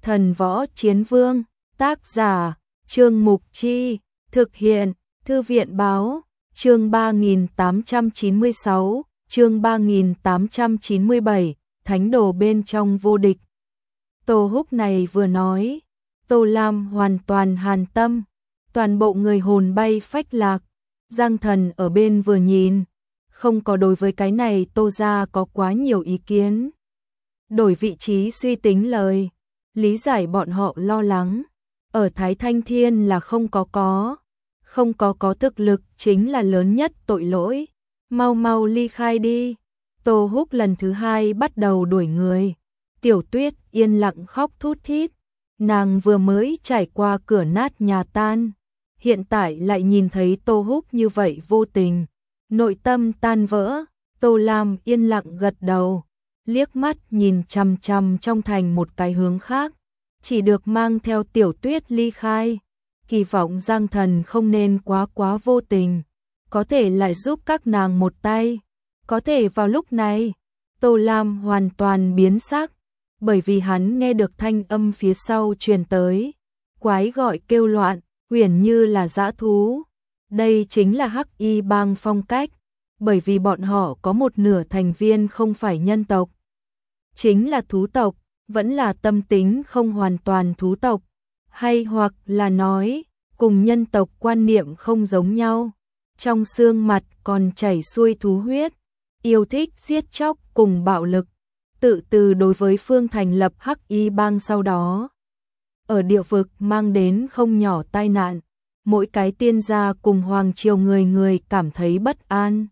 Thần Võ Chiến Vương, tác giả, Trương Mục Chi, thực hiện, Thư viện Báo, chương 3896, chương 3897, Thánh đồ bên trong vô địch. Tô Húc này vừa nói, Tô Lam hoàn toàn hàn tâm, toàn bộ người hồn bay phách lạc. Giang Thần ở bên vừa nhìn, không có đối với cái này Tô gia có quá nhiều ý kiến. Đổi vị trí suy tính lời, lý giải bọn họ lo lắng. Ở Thái Thanh Thiên là không có thực lực chính là lớn nhất tội lỗi. Mau mau ly khai đi. Tô Húc lần thứ hai bắt đầu đuổi người. Tiểu Tuyết yên lặng khóc thút thít. Nàng vừa mới trải qua cửa nát nhà tan, hiện tại lại nhìn thấy Tô Húc như vậy vô tình, nội tâm tan vỡ. Tô Lam yên lặng gật đầu, liếc mắt nhìn chằm chằm trong thành một cái hướng khác, chỉ được mang theo Tiểu Tuyết ly khai. Kỳ vọng Giang Thần không nên quá vô tình, có thể lại giúp các nàng một tay. Có thể vào lúc này, Tô Lam hoàn toàn biến sắc, bởi vì hắn nghe được thanh âm phía sau truyền tới, quái gọi kêu loạn, huyền như là dã thú. Đây chính là Hắc Y Bang phong cách, bởi vì bọn họ có một nửa thành viên không phải nhân tộc, chính là thú tộc, vẫn là tâm tính không hoàn toàn thú tộc, hay hoặc là nói, cùng nhân tộc quan niệm không giống nhau, trong xương mặt còn chảy xuôi thú huyết, yêu thích giết chóc cùng bạo lực. Tự từ đối với phương thành lập Hắc Y Bang sau đó, ở địa vực mang đến không nhỏ tai nạn, mỗi cái tiên gia cùng hoàng triều người cảm thấy bất an,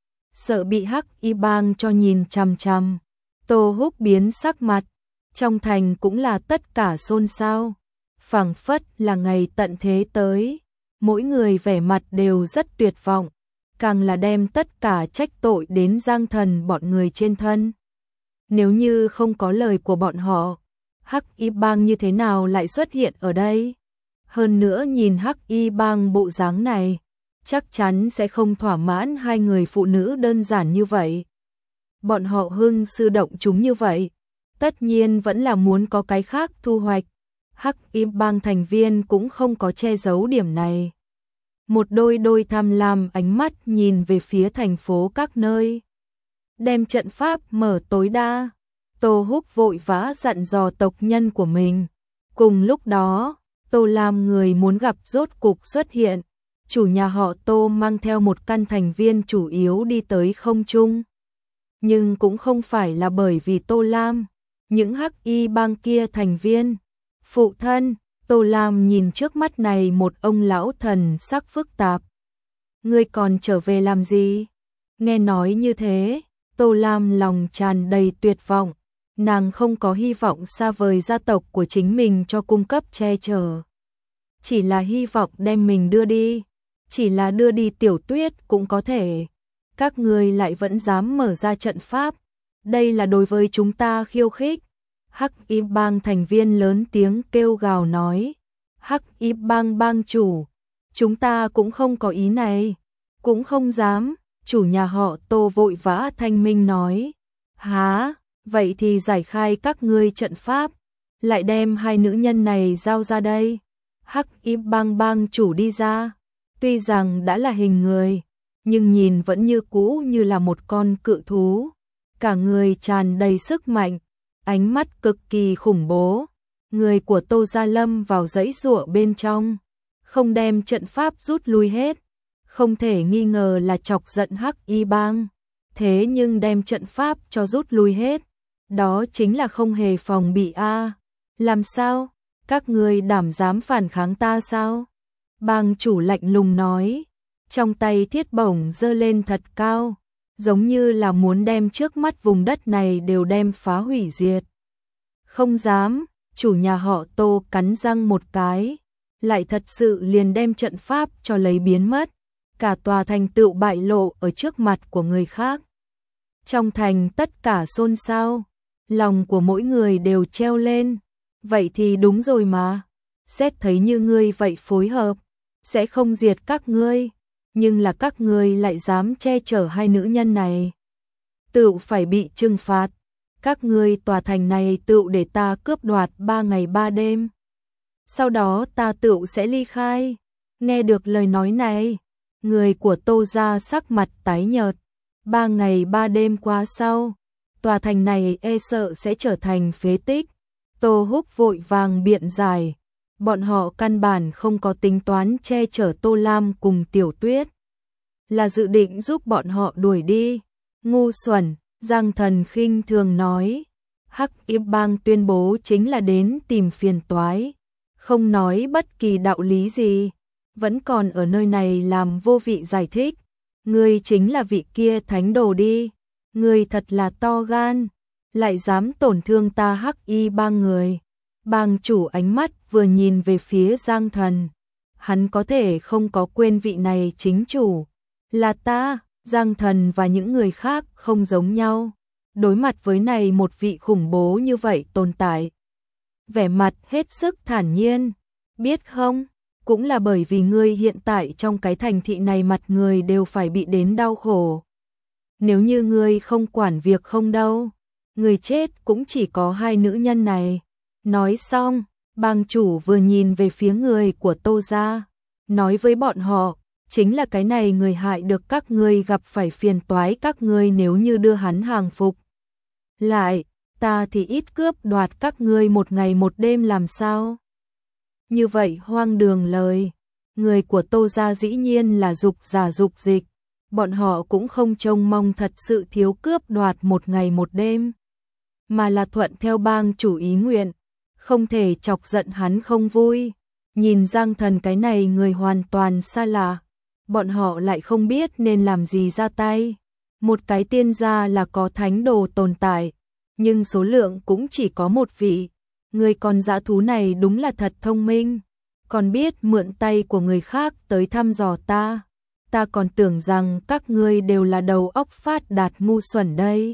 sợ bị Hắc Y Bang cho nhìn chằm chằm. Tô Húc biến sắc mặt, trong thành cũng là tất cả xôn xao, phảng phất là ngày tận thế tới, mỗi người vẻ mặt đều rất tuyệt vọng, càng là đem tất cả trách tội đến Giang Thần bọn người trên thân. Nếu như không có lời của bọn họ, Hắc Y Bang như thế nào lại xuất hiện ở đây? Hơn nữa nhìn Hắc Y Bang bộ dáng này, chắc chắn sẽ không thỏa mãn hai người phụ nữ đơn giản như vậy. Bọn họ hưng sư động chúng như vậy, tất nhiên vẫn là muốn có cái khác thu hoạch. Hắc Y Bang thành viên cũng không có che giấu điểm này. Một đôi tham lam ánh mắt nhìn về phía thành phố các nơi, đem trận pháp mở tối đa. Tô Húc vội vã dặn dò tộc nhân của mình. Cùng lúc đó, Tô Lam người muốn gặp rốt cục xuất hiện. Chủ nhà họ Tô mang theo một căn thành viên chủ yếu đi tới không trung. Nhưng cũng không phải là bởi vì Tô Lam. Những Hắc Y Bang kia thành viên, phụ thân, Tô Lam nhìn trước mắt này một ông lão thần sắc phức tạp. Ngươi còn trở về làm gì? Nghe nói như thế, Tô Lam lòng tràn đầy tuyệt vọng, nàng không có hy vọng xa vời gia tộc của chính mình cho cung cấp che chở. Chỉ là hy vọng đem mình đưa đi, chỉ là đưa đi Tiểu Tuyết cũng có thể. Các ngươi lại vẫn dám mở ra trận pháp, đây là đối với chúng ta khiêu khích. Hắc Y Bang thành viên lớn tiếng kêu gào nói, Hắc Y Bang bang chủ, chúng ta cũng không có ý này, cũng không dám. Chủ nhà họ Tô vội vã thanh minh nói, há, vậy thì giải khai các ngươi trận pháp, lại đem hai nữ nhân này giao ra đây. Hắc Y Bang bang chủ đi ra, tuy rằng đã là hình người, nhưng nhìn vẫn như cũ như là một con cự thú, cả người tràn đầy sức mạnh, ánh mắt cực kỳ khủng bố. Người của Tô Gia Lâm vào dãy giụa bên trong, không đem trận pháp rút lui hết, không thể nghi ngờ là chọc giận Hắc Y Bang, thế nhưng đem trận pháp cho rút lui hết, đó chính là không hề phòng bị a. Làm sao? Các ngươi đảm dám phản kháng ta sao? Bang chủ lạnh lùng nói, trong tay thiết bổng giơ lên thật cao, giống như là muốn đem trước mắt vùng đất này đều đem phá hủy diệt. Không dám. Chủ nhà họ Tô cắn răng một cái, lại thật sự liền đem trận pháp cho lấy biến mất, cả tòa thành tựu bại lộ ở trước mặt của người khác. Trong thành tất cả xôn xao, lòng của mỗi người đều treo lên, vậy thì đúng rồi mà, xét thấy như ngươi vậy phối hợp, sẽ không diệt các ngươi, nhưng là các ngươi lại dám che chở hai nữ nhân này, tự phải bị trừng phạt. các ngươi tòa thành này tựu để ta cướp đoạt 3 ngày 3 đêm. Sau đó ta tựu sẽ ly khai. Nghe được lời nói này, người của Tô gia sắc mặt tái nhợt. 3 ngày 3 đêm qua sau, tòa thành này e sợ sẽ trở thành phế tích. Tô Húc vội vàng biện giải, bọn họ căn bản không có tính toán che chở Tô Lam cùng Tiểu Tuyết, là dự định giúp bọn họ đuổi đi. Ngu xuẩn, Giang Thần khinh thường nói. Hắc Y Bang tuyên bố chính là đến tìm phiền toái, không nói bất kỳ đạo lý gì, vẫn còn ở nơi này làm vô vị giải thích. Ngươi chính là vị kia thánh đồ đi, ngươi thật là to gan, lại dám tổn thương ta Hắc Y Bang người. Bang chủ ánh mắt vừa nhìn về phía Giang Thần, hắn có thể không có quên vị này chính chủ là ta. Giang Thần và những người khác không giống nhau, đối mặt với này một vị khủng bố như vậy tồn tại, vẻ mặt hết sức thản nhiên. Biết không, cũng là bởi vì ngươi hiện tại trong cái thành thị này mặt người đều phải bị đến đau khổ. Nếu như ngươi không quản việc không đâu, người chết cũng chỉ có 2 nữ nhân này. Nói xong, bang chủ vừa nhìn về phía người của Tô gia, nói với bọn họ, chính là cái này người hại được các ngươi gặp phải phiền toái, các ngươi nếu như đưa hắn hàng phục lại, ta thì ít cướp đoạt các ngươi 1 ngày 1 đêm làm sao? Như vậy hoang đường lời, người của Tô gia dĩ nhiên là dục giả dục dịch, bọn họ cũng không trông mong thật sự thiếu cướp đoạt 1 ngày 1 đêm, mà là thuận theo bang chủ ý nguyện, không thể chọc giận hắn không vui. Nhìn Giang Thần cái này người hoàn toàn xa lạ, bọn họ lại không biết nên làm gì ra tay. Một cái tiên gia là có thánh đồ tồn tại, nhưng số lượng cũng chỉ có 1 vị. Người con dã thú này đúng là thật thông minh, còn biết mượn tay của người khác tới thăm dò ta. Ta còn tưởng rằng các ngươi đều là đầu óc phát đạt ngu xuẩn đây.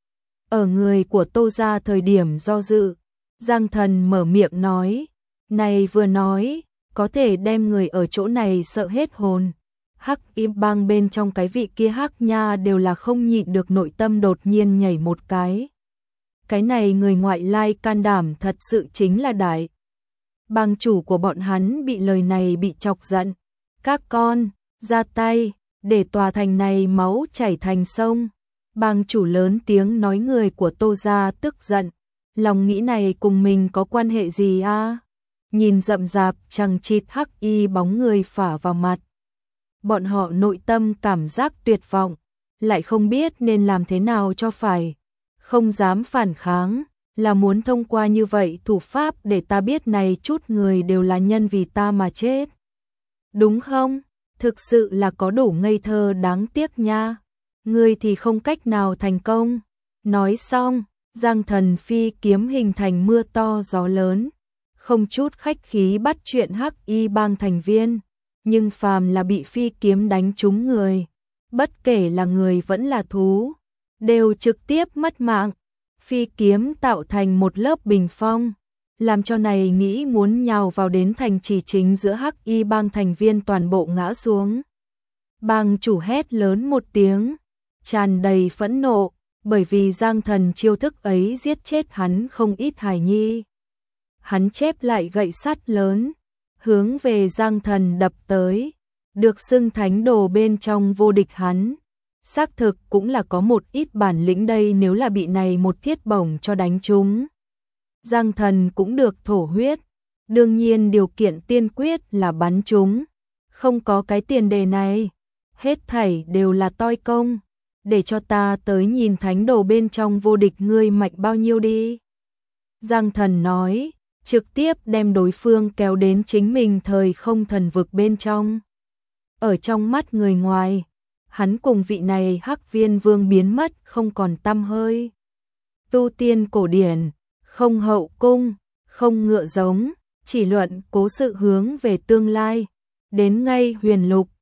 Ở người của Tô gia thời điểm do dự, Giang Thần mở miệng nói, này vừa nói, có thể đem người ở chỗ này sợ hết hồn. Hắc Y Bang bên trong cái vị kia Hắc Nha đều là không nhịn được nội tâm đột nhiên nhảy một cái. Cái này người ngoại lai can đảm thật sự chính là đại. Bang chủ của bọn hắn bị lời này bị chọc giận. Các con, ra tay, để tòa thành này máu chảy thành sông. Bang chủ lớn tiếng nói. Người của Tô gia tức giận, lòng nghĩ này cùng mình có quan hệ gì a? Nhìn rậm rạp chằng chịt hắc y bóng người phả vào mặt, bọn họ nội tâm cảm giác tuyệt vọng, lại không biết nên làm thế nào cho phải, không dám phản kháng, là muốn thông qua như vậy thủ pháp để ta biết này chút người đều là nhân vì ta mà chết. Đúng không? Thực sự là có đủ ngây thơ đáng tiếc nha. Ngươi thì không cách nào thành công. Nói xong, Giang Thần phi kiếm hình thành mưa to gió lớn, không chút khách khí bắt chuyện Hắc Y Bang thành viên, nhưng phàm là bị phi kiếm đánh trúng người, bất kể là người vẫn là thú, đều trực tiếp mất mạng. Phi kiếm tạo thành một lớp bình phong, làm cho này nghĩ muốn nhào vào đến thành trì chính giữa Hắc Y Bang thành viên toàn bộ ngã xuống. Bang chủ hét lớn một tiếng, tràn đầy phẫn nộ, bởi vì Giang Thần chiêu thức ấy giết chết hắn không ít hài nhi. Hắn chép lại gậy sắt lớn, hướng về Giang Thần đập tới, được xưng thánh đồ bên trong vô địch hắn. Xác thực cũng là có một ít bản lĩnh đây, nếu là bị này một thiết bổng cho đánh trúng, Giang Thần cũng được thổ huyết. Đương nhiên điều kiện tiên quyết là bắn trúng, không có cái tiền đề này, hết thảy đều là toi công. Để cho ta tới nhìn thánh đồ bên trong vô địch ngươi mạnh bao nhiêu đi. Giang Thần nói, trực tiếp đem đối phương kéo đến chính mình thời không thần vực bên trong. Ở trong mắt người ngoài, hắn cùng vị này Hắc Viên Vương biến mất không còn tăm hơi. Tu tiên cổ điển, không hậu cung, không ngựa giống, chỉ luận cố sự hướng về tương lai, đến ngay huyền lục,